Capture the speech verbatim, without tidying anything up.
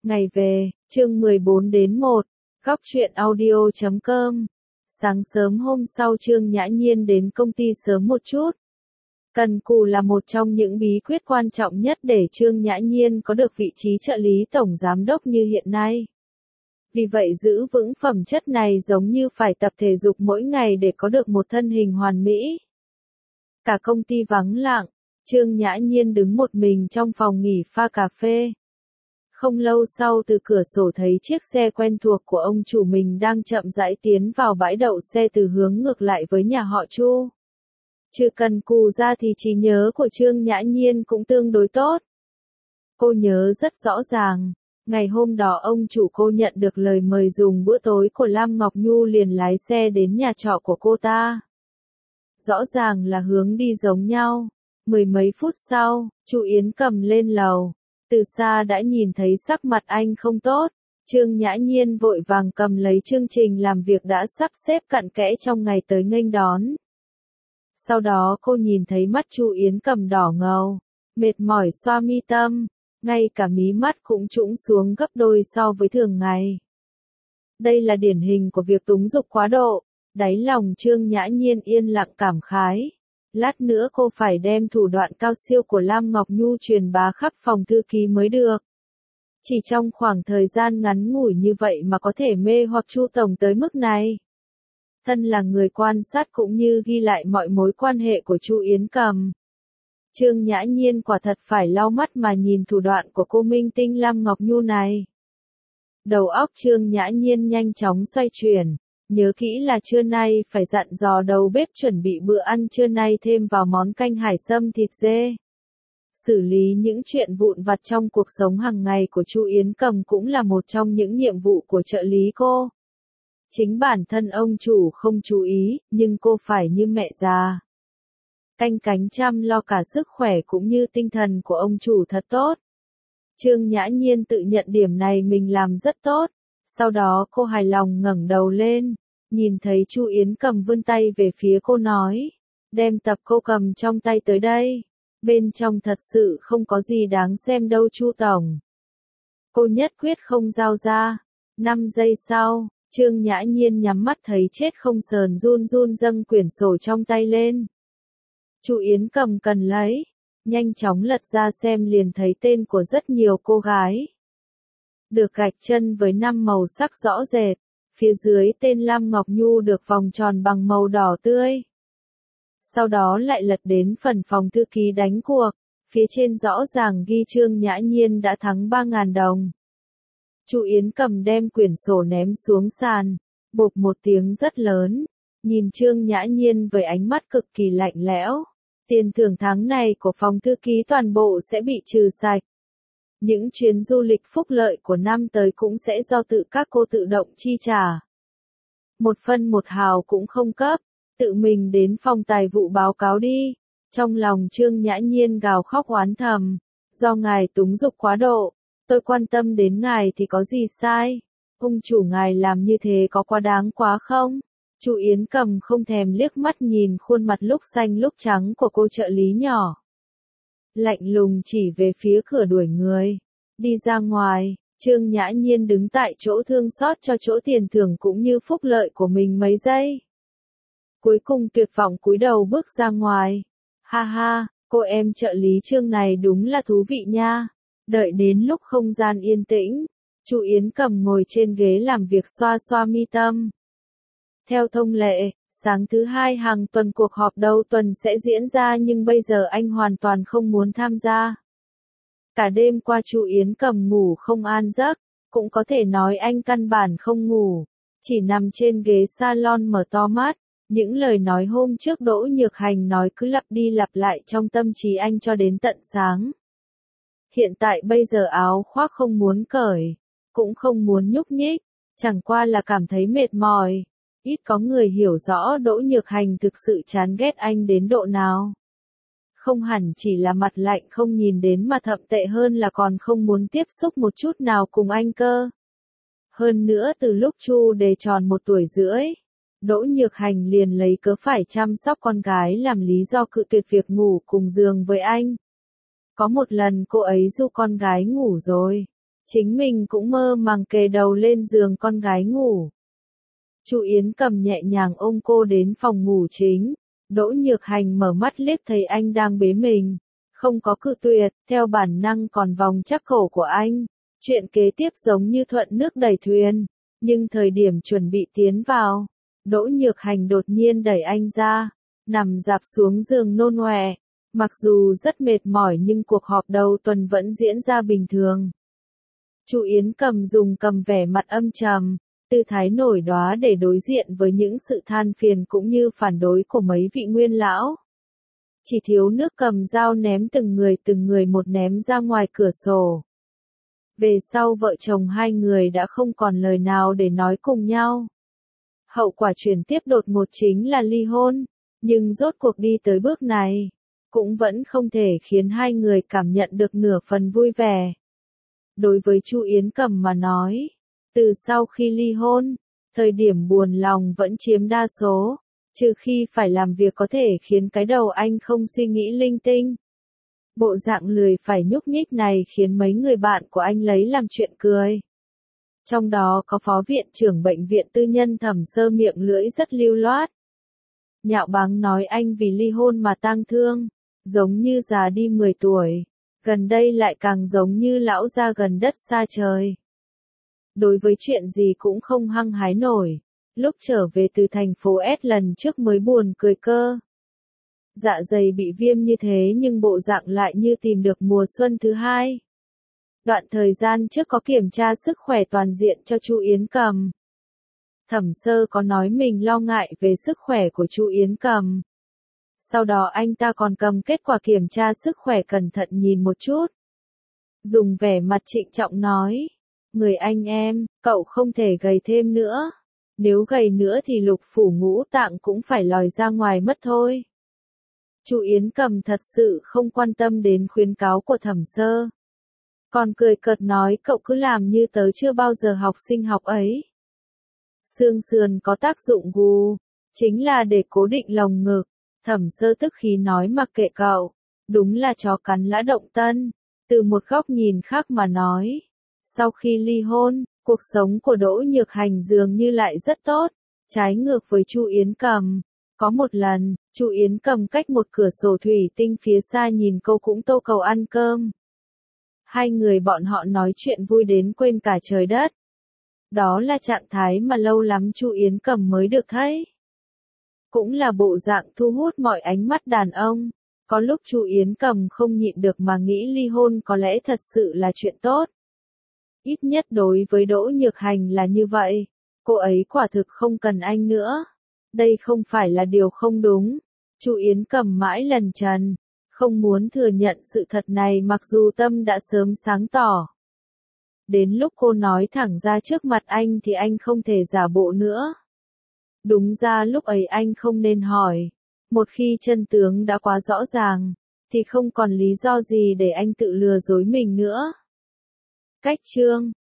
Ngày về, chương mười bốn đến một, góc truyện audio chấm com. Sáng sớm hôm sau Trương Nhã Nhiên đến công ty sớm một chút. Cần cù là một trong những bí quyết quan trọng nhất để Trương Nhã Nhiên có được vị trí trợ lý tổng giám đốc như hiện nay. Vì vậy giữ vững phẩm chất này giống như phải tập thể dục mỗi ngày để có được một thân hình hoàn mỹ. Cả công ty vắng lặng, Trương Nhã Nhiên đứng một mình trong phòng nghỉ pha cà phê. Không lâu sau từ cửa sổ thấy chiếc xe quen thuộc của ông chủ mình đang chậm rãi tiến vào bãi đậu xe từ hướng ngược lại với nhà họ Chu. Trừ Cần Cù ra thì trí nhớ của Trương Nhã Nhiên cũng tương đối tốt. Cô nhớ rất rõ ràng, ngày hôm đó ông chủ cô nhận được lời mời dùng bữa tối của Lam Ngọc Nhu liền lái xe đến nhà trọ của cô ta. Rõ ràng là hướng đi giống nhau. Mười mấy phút sau, Chu Yến cầm lên lầu. Từ xa đã nhìn thấy sắc mặt anh không tốt, Trương Nhã Nhiên vội vàng cầm lấy chương trình làm việc đã sắp xếp cặn kẽ trong ngày tới nghênh đón. Sau đó cô nhìn thấy mắt Chu Yến cầm đỏ ngầu, mệt mỏi xoa mi tâm, ngay cả mí mắt cũng trũng xuống gấp đôi so với thường ngày. Đây là điển hình của việc túng dục quá độ, đáy lòng Trương Nhã Nhiên yên lặng cảm khái. Lát nữa cô phải đem thủ đoạn cao siêu của Lam Ngọc Nhu truyền bá khắp phòng thư ký mới được. Chỉ trong khoảng thời gian ngắn ngủi như vậy mà có thể mê hoặc Chu Tổng tới mức này. Thân là người quan sát cũng như ghi lại mọi mối quan hệ của Chu Yến Cầm. Trương Nhã Nhiên quả thật phải lau mắt mà nhìn thủ đoạn của cô minh tinh Lam Ngọc Nhu này. Đầu óc Trương Nhã Nhiên nhanh chóng xoay chuyển. Nhớ kỹ là trưa nay phải dặn dò đầu bếp chuẩn bị bữa ăn trưa nay thêm vào món canh hải sâm thịt dê. Xử lý những chuyện vụn vặt trong cuộc sống hàng ngày của Chu Yến Cầm cũng là một trong những nhiệm vụ của trợ lý cô. Chính bản thân ông chủ không chú ý, nhưng cô phải như mẹ già. Canh cánh chăm lo cả sức khỏe cũng như tinh thần của ông chủ thật tốt. Trương Nhã Nhiên tự nhận điểm này mình làm rất tốt. Sau đó cô hài lòng ngẩng đầu lên, nhìn thấy Chu Yến Cầm vươn tay về phía cô nói, đem tập cô cầm trong tay tới đây, bên trong thật sự không có gì đáng xem đâu Chu Tổng. Cô nhất quyết không giao ra. Năm giây sau, Trương Nhã Nhiên nhắm mắt thấy chết không sờn run run dâng quyển sổ trong tay lên. Chu Yến Cầm cần lấy, nhanh chóng lật ra xem liền thấy tên của rất nhiều cô gái. Được gạch chân với năm màu sắc rõ rệt, phía dưới tên Lam Ngọc Nhu được vòng tròn bằng màu đỏ tươi. Sau đó lại lật đến phần phòng thư ký đánh cuộc, phía trên rõ ràng ghi Trương Nhã Nhiên đã thắng ba nghìn đồng. Chu Yến Cầm đem quyển sổ ném xuống sàn, bộp một tiếng rất lớn, nhìn Trương Nhã Nhiên với ánh mắt cực kỳ lạnh lẽo. Tiền thưởng tháng này của phòng thư ký toàn bộ sẽ bị trừ sạch. Những chuyến du lịch phúc lợi của năm tới cũng sẽ do tự các cô tự động chi trả. Một phân một hào cũng không cấp, tự mình đến phòng tài vụ báo cáo đi. Trong lòng Trương Nhã Nhiên gào khóc oán thầm, do ngài túng dục quá độ, tôi quan tâm đến ngài thì có gì sai, ông chủ ngài làm như thế có quá đáng quá không? Chu Yến Cầm không thèm liếc mắt nhìn khuôn mặt lúc xanh lúc trắng của cô trợ lý nhỏ. Lạnh lùng chỉ về phía cửa đuổi người. Đi ra ngoài, Trương Nhã Nhiên đứng tại chỗ thương xót cho chỗ tiền thưởng cũng như phúc lợi của mình mấy giây. Cuối cùng tuyệt vọng cúi đầu bước ra ngoài. Ha ha, cô em trợ lý Trương này đúng là thú vị nha. Đợi đến lúc không gian yên tĩnh, Chu Yến Cầm ngồi trên ghế làm việc xoa xoa mi tâm. Theo thông lệ, sáng thứ hai hàng tuần cuộc họp đầu tuần sẽ diễn ra nhưng bây giờ anh hoàn toàn không muốn tham gia. Cả đêm qua Chu Yến Cầm ngủ không an giấc, cũng có thể nói anh căn bản không ngủ, chỉ nằm trên ghế salon mở to mắt, những lời nói hôm trước Đỗ Nhược Hành nói cứ lặp đi lặp lại trong tâm trí anh cho đến tận sáng. Hiện tại bây giờ áo khoác không muốn cởi, cũng không muốn nhúc nhích, chẳng qua là cảm thấy mệt mỏi. Ít có người hiểu rõ Đỗ Nhược Hành thực sự chán ghét anh đến độ nào. Không hẳn chỉ là mặt lạnh không nhìn đến mà thậm tệ hơn là còn không muốn tiếp xúc một chút nào cùng anh cơ. Hơn nữa từ lúc Chu Đề tròn một tuổi rưỡi, Đỗ Nhược Hành liền lấy cớ phải chăm sóc con gái làm lý do cự tuyệt việc ngủ cùng giường với anh. Có một lần cô ấy du con gái ngủ rồi, Chính mình cũng mơ màng kề đầu lên giường con gái ngủ. Chu Yến Cầm nhẹ nhàng ôm cô đến phòng ngủ chính. Đỗ Nhược Hành mở mắt liếc thấy anh đang bế mình. Không có cự tuyệt, theo bản năng còn vòng chắc cổ của anh. Chuyện kế tiếp giống như thuận nước đẩy thuyền. Nhưng thời điểm chuẩn bị tiến vào, Đỗ Nhược Hành đột nhiên đẩy anh ra. Nằm dạp xuống giường nôn ọe. Mặc dù rất mệt mỏi nhưng cuộc họp đầu tuần vẫn diễn ra bình thường. Chu Yến Cầm dùng cầm vẻ mặt âm trầm, tư thái nổi đoá để đối diện với những sự than phiền cũng như phản đối của mấy vị nguyên lão. Chỉ thiếu nước cầm dao ném từng người từng người một ném ra ngoài cửa sổ. Về sau vợ chồng hai người đã không còn lời nào để nói cùng nhau. Hậu quả chuyển tiếp đột ngột chính là ly hôn, nhưng rốt cuộc đi tới bước này, cũng vẫn không thể khiến hai người cảm nhận được nửa phần vui vẻ. Đối với Chu Yến Cầm mà nói, từ sau khi ly hôn, thời điểm buồn lòng vẫn chiếm đa số, trừ khi phải làm việc có thể khiến cái đầu anh không suy nghĩ linh tinh. Bộ dạng lười phải nhúc nhích này khiến mấy người bạn của anh lấy làm chuyện cười. Trong đó có phó viện trưởng bệnh viện tư nhân Thẩm Sơ miệng lưỡi rất lưu loát. Nhạo báng nói anh vì ly hôn mà tang thương, giống như già đi mười tuổi, gần đây lại càng giống như lão già gần đất xa trời. Đối với chuyện gì cũng không hăng hái nổi, lúc trở về từ thành phố S lần trước mới buồn cười cơ. Dạ dày bị viêm như thế nhưng bộ dạng lại như tìm được mùa xuân thứ hai. Đoạn thời gian trước có kiểm tra sức khỏe toàn diện cho Chu Yến Cầm. Thẩm Sơ có nói mình lo ngại về sức khỏe của Chu Yến Cầm. Sau đó anh ta còn cầm kết quả kiểm tra sức khỏe cẩn thận nhìn một chút. Dùng vẻ mặt trịnh trọng nói, người anh em, cậu không thể gầy thêm nữa. Nếu gầy nữa thì lục phủ ngũ tạng cũng phải lòi ra ngoài mất thôi. Chu Yến Cầm thật sự không quan tâm đến khuyến cáo của Thẩm Sơ. Còn cười cợt nói cậu cứ làm như tớ chưa bao giờ học sinh học ấy. Xương sườn có tác dụng gù, chính là để cố định lồng ngực. Thẩm Sơ tức khí nói mặc kệ cậu, đúng là chó cắn lã động tân. Từ một góc nhìn khác mà nói, sau khi ly hôn, cuộc sống của Đỗ Nhược Hành dường như lại rất tốt, trái ngược với Chu Yến Cầm. Có một lần, Chu Yến Cầm cách một cửa sổ thủy tinh phía xa nhìn cô cũng tô cầu ăn cơm. Hai người bọn họ nói chuyện vui đến quên cả trời đất. Đó là trạng thái mà lâu lắm Chu Yến Cầm mới được thấy. Cũng là bộ dạng thu hút mọi ánh mắt đàn ông. Có lúc Chu Yến Cầm không nhịn được mà nghĩ ly hôn có lẽ thật sự là chuyện tốt. Ít nhất đối với Đỗ Nhược Hành là như vậy. Cô ấy quả thực không cần anh nữa. Đây không phải là điều không đúng. Chu Yến Cầm mãi lần trần, không muốn thừa nhận sự thật này mặc dù tâm đã sớm sáng tỏ. Đến lúc cô nói thẳng ra trước mặt anh thì anh không thể giả bộ nữa. Đúng ra lúc ấy anh không nên hỏi. Một khi chân tướng đã quá rõ ràng, thì không còn lý do gì để anh tự lừa dối mình nữa. Cách chương